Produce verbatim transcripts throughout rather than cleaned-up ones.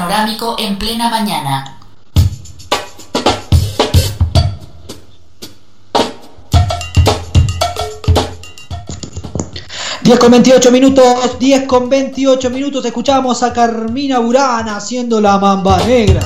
panorámico en plena mañana. diez con veintiocho minutos, diez con veintiocho minutos, escuchamos a Carmina Burana haciendo La Mamba Negra.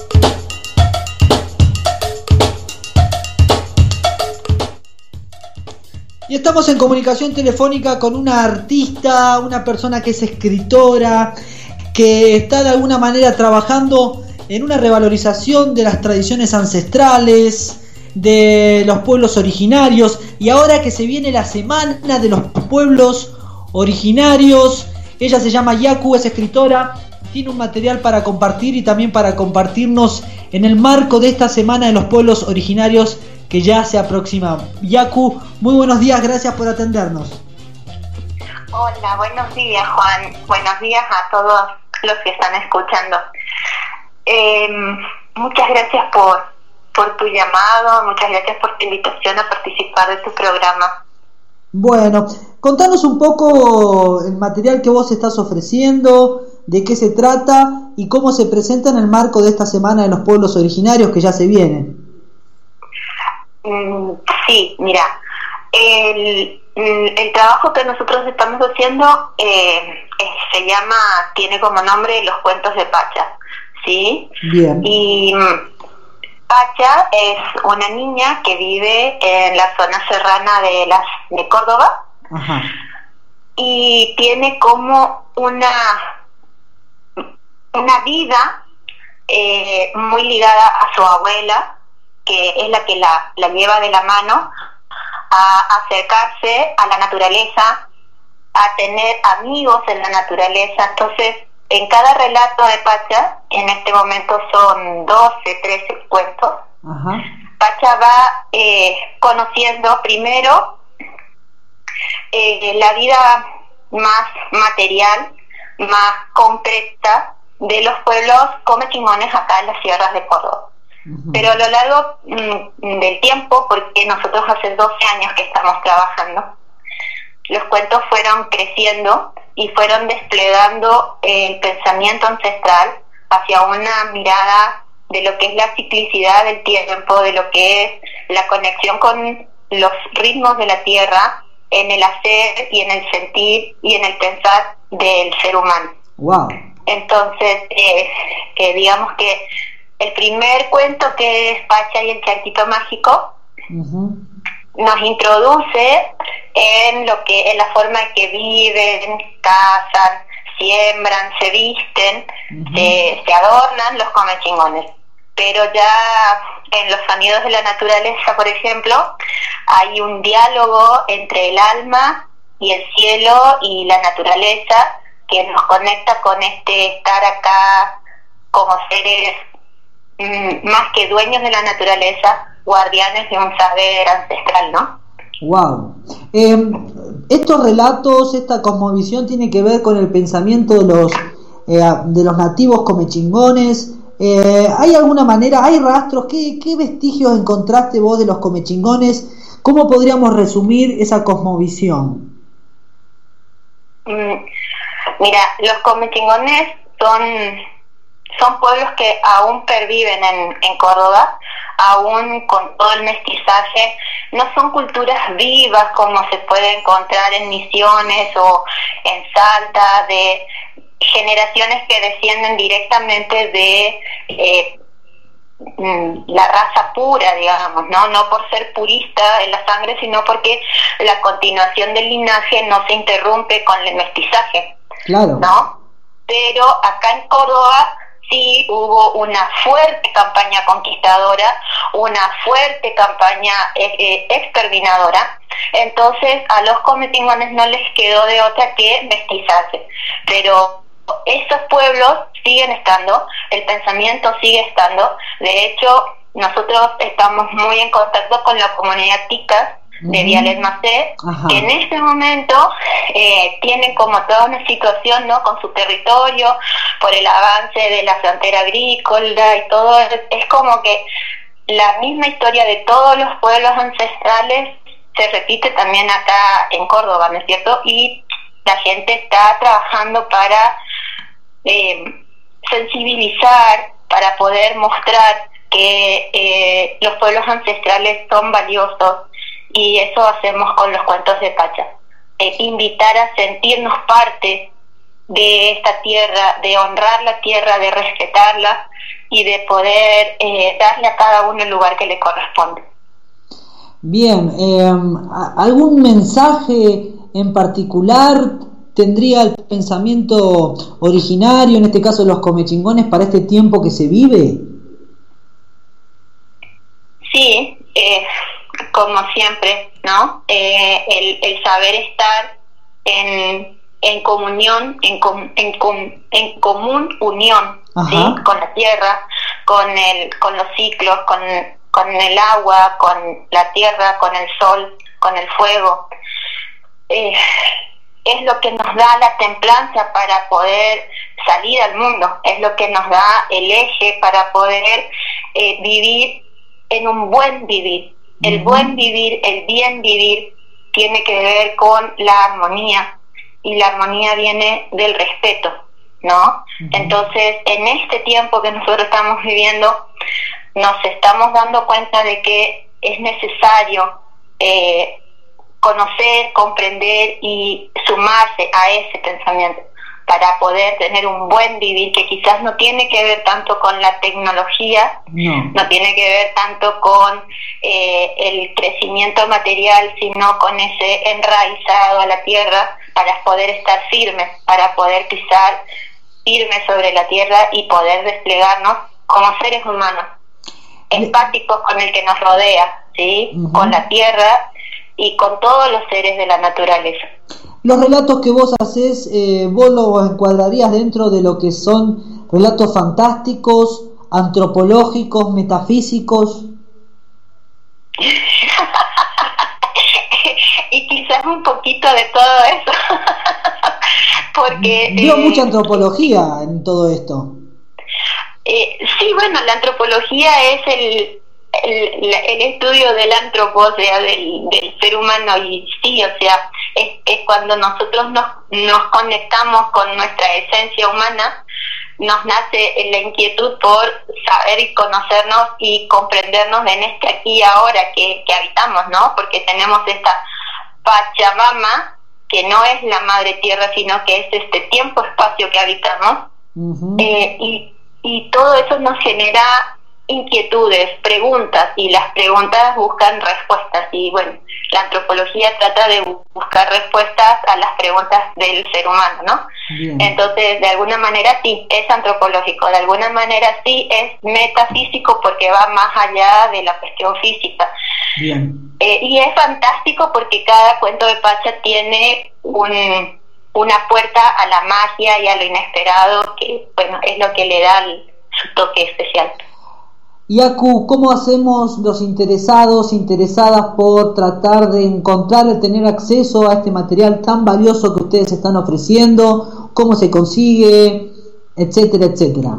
Y estamos en comunicación telefónica con una artista, una persona que es escritora, que está de alguna manera trabajando en una revalorización de las tradiciones ancestrales, de los pueblos originarios, y ahora que se viene la semana de los pueblos originarios, ella se llama Yaku, es escritora, tiene un material para compartir y también para compartirnos en el marco de esta semana de los pueblos originarios que ya se aproxima. Yaku, muy buenos días, gracias por atendernos. Hola, buenos días, Juan, buenos días a todos los que están escuchando. Eh, muchas gracias por por tu llamado, muchas gracias por tu invitación a participar de tu programa. Bueno, contanos un poco el material que vos estás ofreciendo, de qué se trata y cómo se presenta en el marco de esta semana de los pueblos originarios que ya se vienen. Mm, sí, mira, el, el trabajo que nosotros estamos haciendo eh, se llama, tiene como nombre Los Cuentos de Pacha, ¿sí? Bien. Y Pacha es una niña que vive en la zona serrana de las de Córdoba. Ajá. Y tiene como una una vida eh, muy ligada a su abuela, que es la que la, la lleva de la mano a acercarse a la naturaleza, a tener amigos en la naturaleza. Entonces, en cada relato de Pacha, en este momento son doce, trece cuentos, Ajá. Pacha va eh, conociendo primero eh, la vida más material, más concreta de los pueblos comechingones acá en las sierras de Córdoba. Uh-huh. Pero a lo largo mm, del tiempo, porque nosotros hace doce años que estamos trabajando, los cuentos fueron creciendo y fueron desplegando el pensamiento ancestral hacia una mirada de lo que es la ciclicidad del tiempo, de lo que es la conexión con los ritmos de la tierra, en el hacer y en el sentir y en el pensar del ser humano. Wow. Entonces, eh, eh, digamos que el primer cuento, que es Pacha y el Charquito Mágico, uh-huh, nos introduce en lo que en la forma en que viven, cazan, siembran, se visten, uh-huh, se, se adornan los comechingones. Pero ya en los sonidos de la naturaleza, por ejemplo, hay un diálogo entre el alma y el cielo y la naturaleza que nos conecta con este estar acá como seres mmm, más que dueños de la naturaleza, guardianes de un saber ancestral, ¿no? Wow. Eh, estos relatos, esta cosmovisión tiene que ver con el pensamiento de los eh, de los nativos comechingones. Eh, ¿Hay alguna manera, hay rastros? ¿Qué, qué vestigios encontraste vos de los comechingones? ¿Cómo podríamos resumir esa cosmovisión? Mm, mira, los comechingones son son pueblos que aún perviven en, en Córdoba, aún con todo el mestizaje. No son culturas vivas como se puede encontrar en Misiones o en Salta, de generaciones que descienden directamente de eh, la raza pura, digamos, no no por ser purista en la sangre, sino porque la continuación del linaje no se interrumpe con el mestizaje. Claro. ¿No? Pero acá en Córdoba sí hubo una fuerte campaña conquistadora, una fuerte campaña eh, eh, exterminadora. Entonces a los comechingones no les quedó de otra que mestizarse. Pero esos pueblos siguen estando, el pensamiento sigue estando. De hecho, nosotros estamos muy en contacto con la comunidad tica de uh-huh. Vialet Macé, que en este momento eh, tienen como toda una situación, ¿no?, con su territorio, por el avance de la frontera agrícola y todo. Es como que la misma historia de todos los pueblos ancestrales se repite también acá en Córdoba, ¿no es cierto? Y la gente está trabajando para eh, sensibilizar, para poder mostrar que eh, los pueblos ancestrales son valiosos, y eso hacemos con los cuentos de Pacha. Eh, invitar a sentirnos parte de esta tierra, de honrar la tierra, de respetarla y de poder eh, darle a cada uno el lugar que le corresponde. Bien, eh, ¿algún mensaje en particular tendría el pensamiento originario, en este caso los comechingones, para este tiempo que se vive? Sí, eh, como siempre, ¿no? Eh, el, el saber estar en, en comunión, en, com, en, com, en común unión, ¿sí? Con la tierra, con el, con los ciclos, con, con el agua, con la tierra, con el sol, con el fuego. Eh, es lo que nos da la templanza para poder salir al mundo, es lo que nos da el eje para poder eh, vivir en un buen vivir. El buen vivir, el bien vivir, tiene que ver con la armonía, y la armonía viene del respeto, ¿no? Uh-huh. Entonces, en este tiempo que nosotros estamos viviendo, nos estamos dando cuenta de que es necesario eh, conocer, comprender y sumarse a ese pensamiento para poder tener un buen vivir, que quizás no tiene que ver tanto con la tecnología, no, no tiene que ver tanto con eh, el crecimiento material, sino con ese enraizado a la tierra para poder estar firmes, para poder pisar firmes sobre la tierra y poder desplegarnos como seres humanos, empáticos con el que nos rodea, ¿sí? Uh-huh. Con la tierra y con todos los seres de la naturaleza. Los relatos que vos hacés, eh, ¿vos los encuadrarías dentro de lo que son relatos fantásticos, antropológicos, metafísicos? Y quizás un poquito de todo eso. Porque veo eh, mucha antropología en todo esto. Eh, sí, bueno, la antropología es el El, el estudio del antropo, o sea, del, del ser humano, y sí, o sea, es, es cuando nosotros nos, nos conectamos con nuestra esencia humana, nos nace la inquietud por saber y conocernos y comprendernos en este aquí y ahora que, que habitamos, ¿no? Porque tenemos esta Pachamama, que no es la madre tierra, sino que es este tiempo-espacio que habitamos, uh-huh. eh, y, y todo eso nos genera inquietudes, preguntas, y las preguntas buscan respuestas, y bueno, la antropología trata de buscar respuestas a las preguntas del ser humano, ¿no? Bien. Entonces, de alguna manera sí, es antropológico, de alguna manera sí es metafísico, porque va más allá de la cuestión física. Bien. Eh, y es fantástico porque cada cuento de Pacha tiene un, una puerta a la magia y a lo inesperado, que bueno, es lo que le da el, su toque especial. Yacu, ¿cómo hacemos los interesados, interesadas por tratar de encontrar y tener acceso a este material tan valioso que ustedes están ofreciendo? ¿Cómo se consigue? Etcétera, etcétera.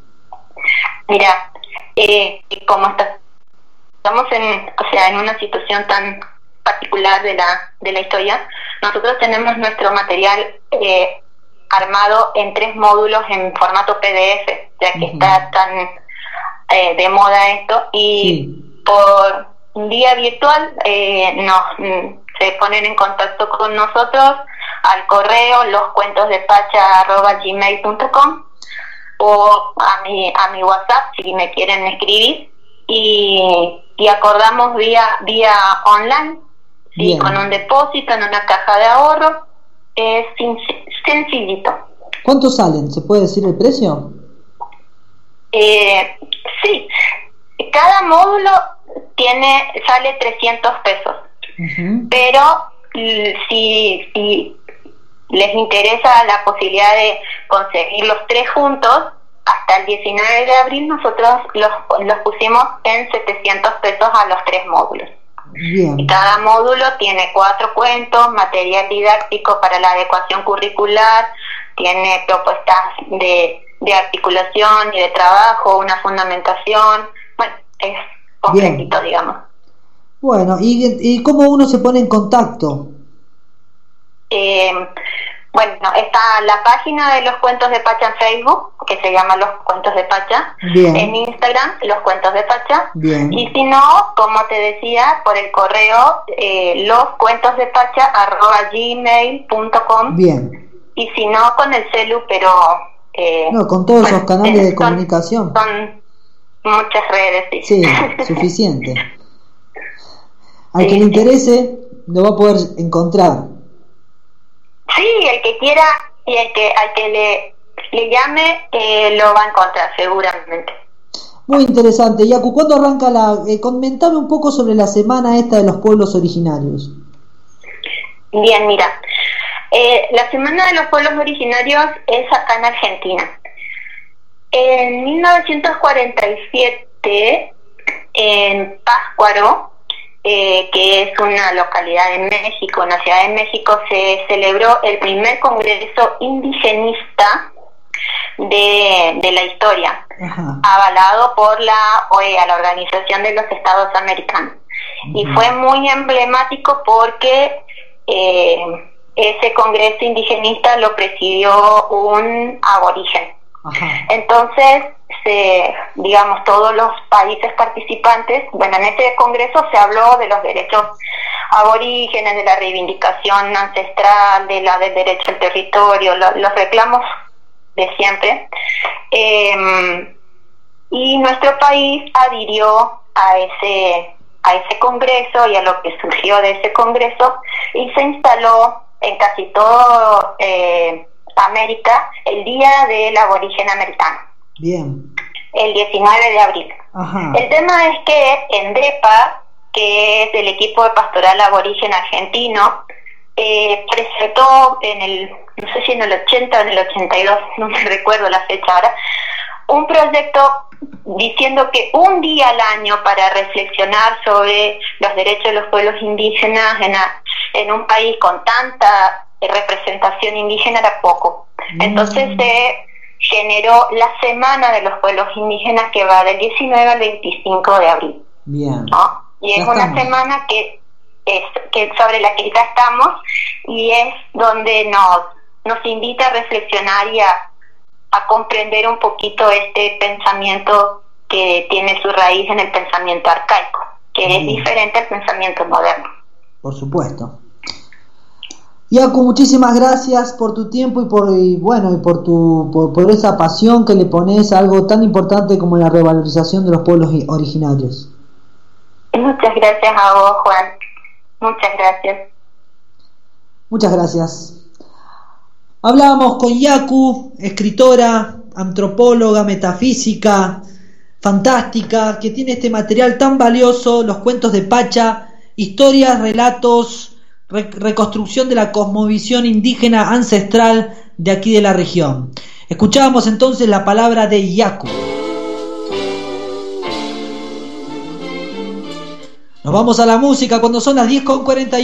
Mira, eh, como está, estamos en, o sea, en una situación tan particular de la de la historia, nosotros tenemos nuestro material eh, armado en tres módulos en formato P D F, ya que uh-huh. está tan Eh, de moda esto, y sí. por vía virtual eh, nos mm, se ponen en contacto con nosotros al correo loscuentosdepacha arroba gmail punto com, o a mi a mi WhatsApp si me quieren escribir, y, y acordamos vía vía online, ¿sí? Con un depósito en una caja de ahorro. Es sencillito. ¿Cuánto salen? ¿Se puede decir el precio? Eh, sí, cada módulo tiene sale trescientos pesos, uh-huh. pero si, si les interesa la posibilidad de conseguir los tres juntos, hasta el diecinueve de abril nosotros los, los pusimos en setecientos pesos a los tres módulos. Bien. Y cada módulo tiene cuatro cuentos, material didáctico para la adecuación curricular, tiene propuestas de de articulación y de trabajo, una fundamentación, bueno, es completito, digamos. Bueno, ¿y, ¿y cómo uno se pone en contacto? Eh, bueno, está la página de los cuentos de Pacha en Facebook, que se llama Los Cuentos de Pacha. Bien. En Instagram, Los Cuentos de Pacha. Bien. Y si no, como te decía, por el correo eh, loscuentosdepacha arroba gmail punto com. Bien. Y si no, con el celu, pero... Eh, no, con todos bueno, esos canales de son, comunicación. Son muchas redes, sí. Sí, suficiente. Al Sí, que le sí. interese, lo va a poder encontrar. Sí, el que quiera y el que al que le, le llame, eh, lo va a encontrar seguramente. Muy interesante. Yaku, ¿cuándo arranca la...? Eh, comentame un poco sobre la semana esta de los pueblos originarios. Bien, mira, eh, la Semana de los Pueblos Originarios es acá en Argentina. En mil novecientos cuarenta y siete, en Pátzcuaro, eh, que es una localidad de México, una ciudad de México, se celebró el primer congreso indigenista de, de la historia, Ajá. avalado por la O E A, la Organización de los Estados Americanos. Y Ujú. fue muy emblemático porque eh, ese congreso indigenista lo presidió un aborigen. Ajá. Entonces, se, digamos, todos los países participantes, bueno, en este congreso se habló de los derechos aborígenes, de la reivindicación ancestral, de la del derecho al territorio, lo, los reclamos de siempre. Eh, y nuestro país adhirió a ese a ese congreso y a lo que surgió de ese congreso, y se instaló en casi todo eh, América el Día del Aborigen Americano, Bien. el diecinueve de abril. Ajá. El tema es que ENDREPA, que es el equipo de pastoral aborigen argentino, eh, presentó en el, no sé si en el ochenta o en el ochenta y dos, no me recuerdo la fecha ahora, un proyecto diciendo que un día al año para reflexionar sobre los derechos de los pueblos indígenas en, a, en un país con tanta representación indígena era poco. Entonces se generó la Semana de los Pueblos Indígenas, que va del diecinueve al veinticinco de abril. Bien. ¿No? Y Ya es una estamos. semana que es que sobre la que ya estamos, y es donde nos, nos invita a reflexionar y a a comprender un poquito este pensamiento que tiene su raíz en el pensamiento arcaico, que es Bien. diferente al pensamiento moderno. Por supuesto. Yaku, muchísimas gracias por tu tiempo y por y bueno y por tu por, por esa pasión que le pones a algo tan importante como la revalorización de los pueblos originarios. Muchas gracias a vos, Juan. Muchas gracias. Muchas gracias. Hablábamos con Yaku, escritora, antropóloga, metafísica, fantástica, que tiene este material tan valioso, los cuentos de Pacha, historias, relatos, re- reconstrucción de la cosmovisión indígena ancestral de aquí de la región. Escuchábamos entonces la palabra de Yaku. Nos vamos a la música cuando son las diez con cuarenta y uno.